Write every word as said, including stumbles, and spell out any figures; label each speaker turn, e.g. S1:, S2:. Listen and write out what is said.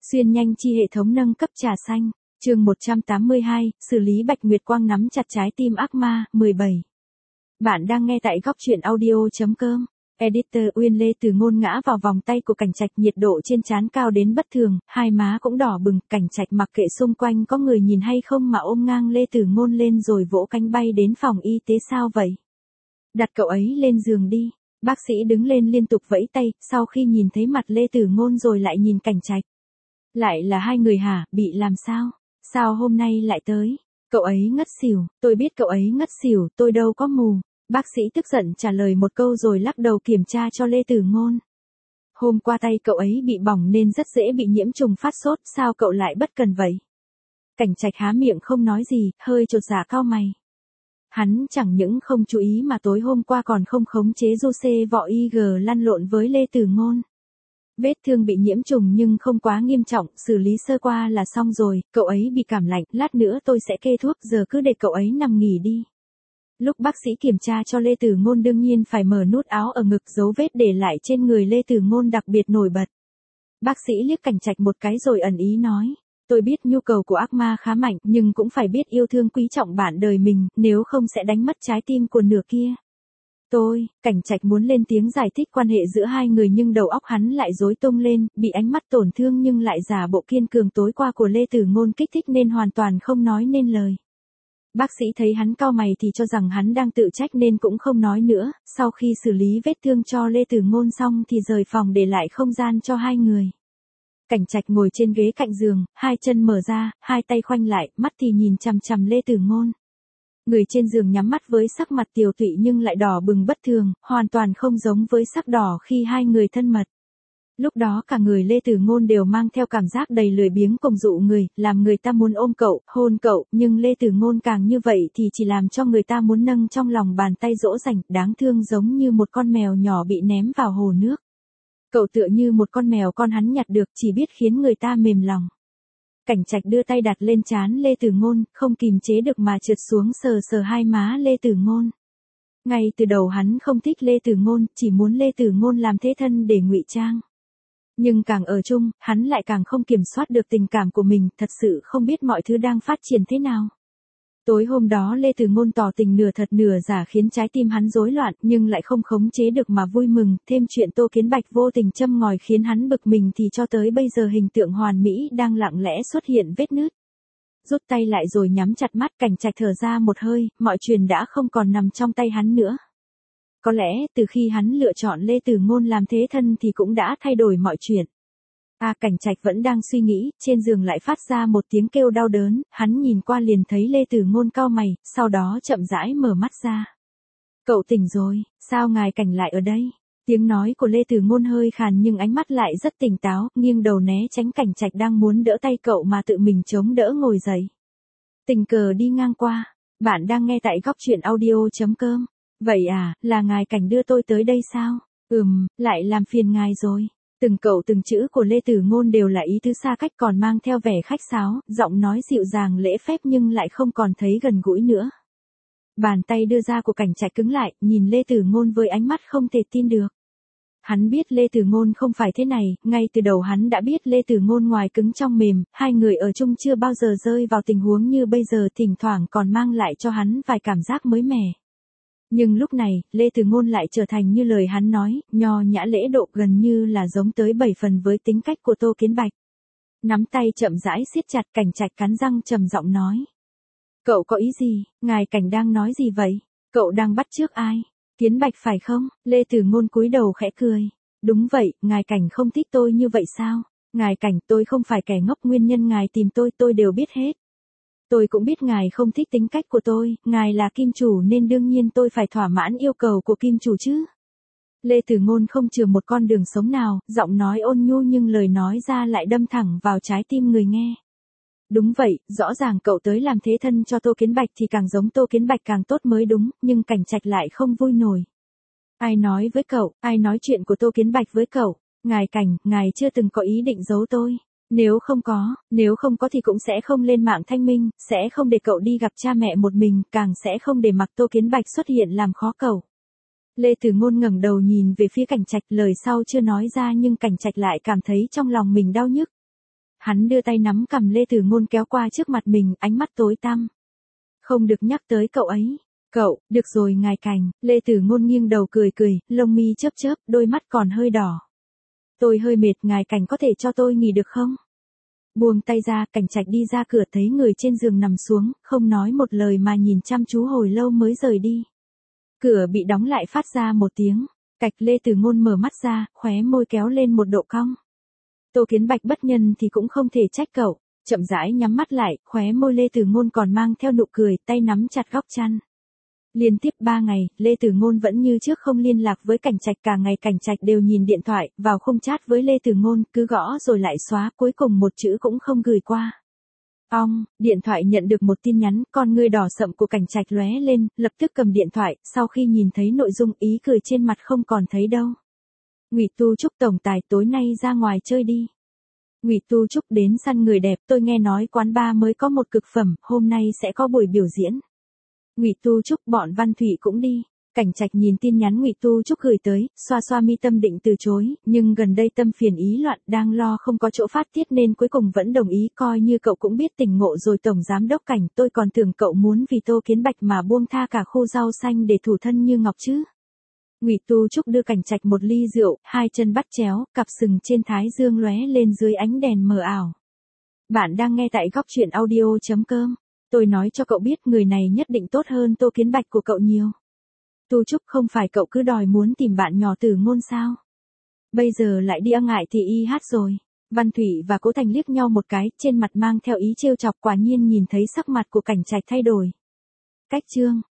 S1: Xuyên nhanh chi hệ thống nâng cấp trà xanh, chương một trăm tám mươi hai, xử lý Bạch Nguyệt Quang nắm chặt trái tim ác ma, mười bảy. Bạn đang nghe tại góc truyện audio.com. Editor Uyên Lê Từ Ngôn ngã vào vòng tay của Cảnh Trạch, nhiệt độ trên trán cao đến bất thường, hai má cũng đỏ bừng. Cảnh Trạch mặc kệ xung quanh có người nhìn hay không mà ôm ngang Lê Từ Ngôn lên rồi vỗ cánh bay đến phòng y tế. Sao vậy? Đặt cậu ấy lên giường đi. Bác sĩ đứng lên liên tục vẫy tay, sau khi nhìn thấy mặt Lê Từ Ngôn rồi lại nhìn Cảnh Trạch. Lại là hai người hả, bị làm sao? Sao hôm nay lại tới? Cậu ấy ngất xỉu, tôi biết cậu ấy ngất xỉu, tôi đâu có mù. Bác sĩ tức giận trả lời một câu rồi lắc đầu kiểm tra cho Lê Từ Ngôn. Hôm qua tay cậu ấy bị bỏng nên rất dễ bị nhiễm trùng phát sốt, sao cậu lại bất cần vậy? Cảnh Trạch há miệng không nói gì, hơi chột dạ cau mày. Hắn chẳng những không chú ý mà tối hôm qua còn không khống chế Jose võ i giê lăn lộn với Lê Từ Ngôn. Vết thương bị nhiễm trùng nhưng không quá nghiêm trọng, xử lý sơ qua là xong rồi, cậu ấy bị cảm lạnh, lát nữa tôi sẽ kê thuốc, giờ cứ để cậu ấy nằm nghỉ đi. Lúc bác sĩ kiểm tra cho Lê Từ Ngôn đương nhiên phải mở nút áo ở ngực, dấu vết để lại trên người Lê Từ Ngôn đặc biệt nổi bật. Bác sĩ liếc Cảnh Trạch một cái rồi ẩn ý nói, tôi biết nhu cầu của ác ma khá mạnh nhưng cũng phải biết yêu thương quý trọng bạn đời mình, nếu không sẽ đánh mất trái tim của nửa kia. Tôi, Cảnh Trạch muốn lên tiếng giải thích quan hệ giữa hai người nhưng đầu óc hắn lại rối tung lên, bị ánh mắt tổn thương nhưng lại giả bộ kiên cường tối qua của Lê Từ Ngôn kích thích nên hoàn toàn không nói nên lời. Bác sĩ thấy hắn cau mày thì cho rằng hắn đang tự trách nên cũng không nói nữa, sau khi xử lý vết thương cho Lê Từ Ngôn xong thì rời phòng để lại không gian cho hai người. Cảnh Trạch ngồi trên ghế cạnh giường, hai chân mở ra, hai tay khoanh lại, mắt thì nhìn chằm chằm Lê Từ Ngôn. Người trên giường nhắm mắt với sắc mặt tiều tụy nhưng lại đỏ bừng bất thường, hoàn toàn không giống với sắc đỏ khi hai người thân mật. Lúc đó cả người Lê Từ Ngôn đều mang theo cảm giác đầy lười biếng cùng dụ người, làm người ta muốn ôm cậu, hôn cậu, nhưng Lê Từ Ngôn càng như vậy thì chỉ làm cho người ta muốn nâng trong lòng bàn tay dỗ dành, đáng thương giống như một con mèo nhỏ bị ném vào hồ nước. Cậu tựa như một con mèo con hắn nhặt được, chỉ biết khiến người ta mềm lòng. Cảnh Trạch đưa tay đặt lên trán Lê Từ Ngôn, không kìm chế được mà trượt xuống sờ sờ hai má Lê Từ Ngôn. Ngay từ đầu hắn không thích Lê Từ Ngôn, chỉ muốn Lê Từ Ngôn làm thế thân để ngụy trang. Nhưng càng ở chung, hắn lại càng không kiểm soát được tình cảm của mình, thật sự không biết mọi thứ đang phát triển thế nào. Tối hôm đó Lê Từ Ngôn tỏ tình nửa thật nửa giả khiến trái tim hắn rối loạn nhưng lại không khống chế được mà vui mừng, thêm chuyện Tô Kiến Bạch vô tình châm ngòi khiến hắn bực mình thì cho tới bây giờ hình tượng hoàn mỹ đang lặng lẽ xuất hiện vết nứt. Rút tay lại rồi nhắm chặt mắt, Cảnh Trạch thở ra một hơi, mọi chuyện đã không còn nằm trong tay hắn nữa. Có lẽ từ khi hắn lựa chọn Lê Từ Ngôn làm thế thân thì cũng đã thay đổi mọi chuyện. À, Cảnh Trạch vẫn đang suy nghĩ, trên giường lại phát ra một tiếng kêu đau đớn, hắn nhìn qua liền thấy Lê Từ Ngôn cau mày, sau đó chậm rãi mở mắt ra. Cậu tỉnh rồi, sao ngài Cảnh lại ở đây? Tiếng nói của Lê Từ Ngôn hơi khàn nhưng ánh mắt lại rất tỉnh táo, nghiêng đầu né tránh Cảnh Trạch đang muốn đỡ tay cậu mà tự mình chống đỡ ngồi dậy. Tình cờ đi ngang qua, bạn đang nghe tại góc truyện audio.com. Vậy à, là ngài Cảnh đưa tôi tới đây sao? Ừm, lại làm phiền ngài rồi. Từng cậu từng chữ của Lê Từ Ngôn đều là ý tứ xa cách còn mang theo vẻ khách sáo, giọng nói dịu dàng lễ phép nhưng lại không còn thấy gần gũi nữa. Bàn tay đưa ra của Cảnh Trạch cứng lại, nhìn Lê Từ Ngôn với ánh mắt không thể tin được. Hắn biết Lê Từ Ngôn không phải thế này, ngay từ đầu hắn đã biết Lê Từ Ngôn ngoài cứng trong mềm, hai người ở chung chưa bao giờ rơi vào tình huống như bây giờ, thỉnh thoảng còn mang lại cho hắn vài cảm giác mới mẻ. Nhưng lúc này, Lê Từ Ngôn lại trở thành như lời hắn nói, nho nhã lễ độ gần như là giống tới bảy phần với tính cách của Tô Kiến Bạch. Nắm tay chậm rãi siết chặt, Cảnh Trạch cắn răng trầm giọng nói. Cậu có ý gì, ngài Cảnh đang nói gì vậy? Cậu đang bắt chước ai? Kiến Bạch phải không? Lê Từ Ngôn cúi đầu khẽ cười. Đúng vậy, ngài Cảnh không thích tôi như vậy sao? Ngài Cảnh, tôi không phải kẻ ngốc, nguyên nhân ngài tìm tôi tôi đều biết hết. Tôi cũng biết ngài không thích tính cách của tôi, ngài là kim chủ nên đương nhiên tôi phải thỏa mãn yêu cầu của kim chủ chứ. Lê Từ Ngôn không chừa một con đường sống nào, giọng nói ôn nhu nhưng lời nói ra lại đâm thẳng vào trái tim người nghe. Đúng vậy, rõ ràng cậu tới làm thế thân cho Tô Kiến Bạch thì càng giống Tô Kiến Bạch càng tốt mới đúng, nhưng Cảnh Trạch lại không vui nổi. Ai nói với cậu, ai nói chuyện của Tô Kiến Bạch với cậu? Ngài Cảnh, ngài chưa từng có ý định giấu tôi. Nếu không có, nếu không có thì cũng sẽ không lên mạng thanh minh, sẽ không để cậu đi gặp cha mẹ một mình, càng sẽ không để mặc Tô Kiến Bạch xuất hiện làm khó cậu. Lê Từ Ngôn ngẩng đầu nhìn về phía Cảnh Trạch, lời sau chưa nói ra nhưng Cảnh Trạch lại cảm thấy trong lòng mình đau nhức. Hắn đưa tay nắm cằm Lê Tử Ngôn kéo qua trước mặt mình, ánh mắt tối tăm. Không được nhắc tới cậu ấy. Cậu, được rồi ngài Cảnh, Lê Tử Ngôn nghiêng đầu cười cười, lông mi chớp chớp, đôi mắt còn hơi đỏ. Tôi hơi mệt, ngài Cảnh có thể cho tôi nghỉ được không? Buông tay ra, Cảnh Trạch đi ra cửa thấy người trên giường nằm xuống, không nói một lời mà nhìn chăm chú hồi lâu mới rời đi. Cửa bị đóng lại phát ra một tiếng. Cạch Lê Tử Ngôn mở mắt ra, khóe môi kéo lên một độ cong. Tô Kiến Bạch bất nhân thì cũng không thể trách cậu. Chậm rãi nhắm mắt lại, khóe môi Lê Tử Ngôn còn mang theo nụ cười, tay nắm chặt góc chăn. Liên tiếp ba ngày, Lê Tử Ngôn vẫn như trước không liên lạc với Cảnh Trạch, cả ngày Cảnh Trạch đều nhìn điện thoại, vào không chat với Lê Tử Ngôn, cứ gõ rồi lại xóa, cuối cùng một chữ cũng không gửi qua. Ong, điện thoại nhận được một tin nhắn, con ngươi đỏ sậm của Cảnh Trạch lóe lên, lập tức cầm điện thoại, sau khi nhìn thấy nội dung ý cười trên mặt không còn thấy đâu. Ngụy Tu Trúc tổng tài tối nay ra ngoài chơi đi. Ngụy Tu Trúc đến săn người đẹp, tôi nghe nói quán bar mới có một cực phẩm, hôm nay sẽ có buổi biểu diễn. Ngụy Tu Trúc bọn Văn Thụy cũng đi. Cảnh Trạch nhìn tin nhắn Ngụy Tu Trúc gửi tới, xoa xoa mi tâm định từ chối, nhưng gần đây tâm phiền ý loạn, đang lo không có chỗ phát tiết nên cuối cùng vẫn đồng ý, coi như cậu cũng biết tỉnh ngộ rồi Tổng Giám Đốc Cảnh, tôi còn tưởng cậu muốn vì Tô Kiến Bạch mà buông tha cả khu rau xanh để thủ thân như ngọc chứ. Ngụy Tu Trúc đưa Cảnh Trạch một ly rượu, hai chân bắt chéo, cặp sừng trên thái dương lóe lên dưới ánh đèn mờ ảo. Bạn đang nghe tại góc truyện audio chấm com. Tôi nói cho cậu biết người này nhất định tốt hơn Tô Kiến Bạch của cậu nhiều. Tu Trúc, không phải cậu cứ đòi muốn tìm bạn nhỏ Tử Ngôn sao? Bây giờ lại đi ăn ngại thì y hát rồi. Văn Thụy và Cố Thành liếc nhau một cái, trên mặt mang theo ý trêu chọc, quả nhiên nhìn thấy sắc mặt của Cảnh Trạch thay đổi. Cách chương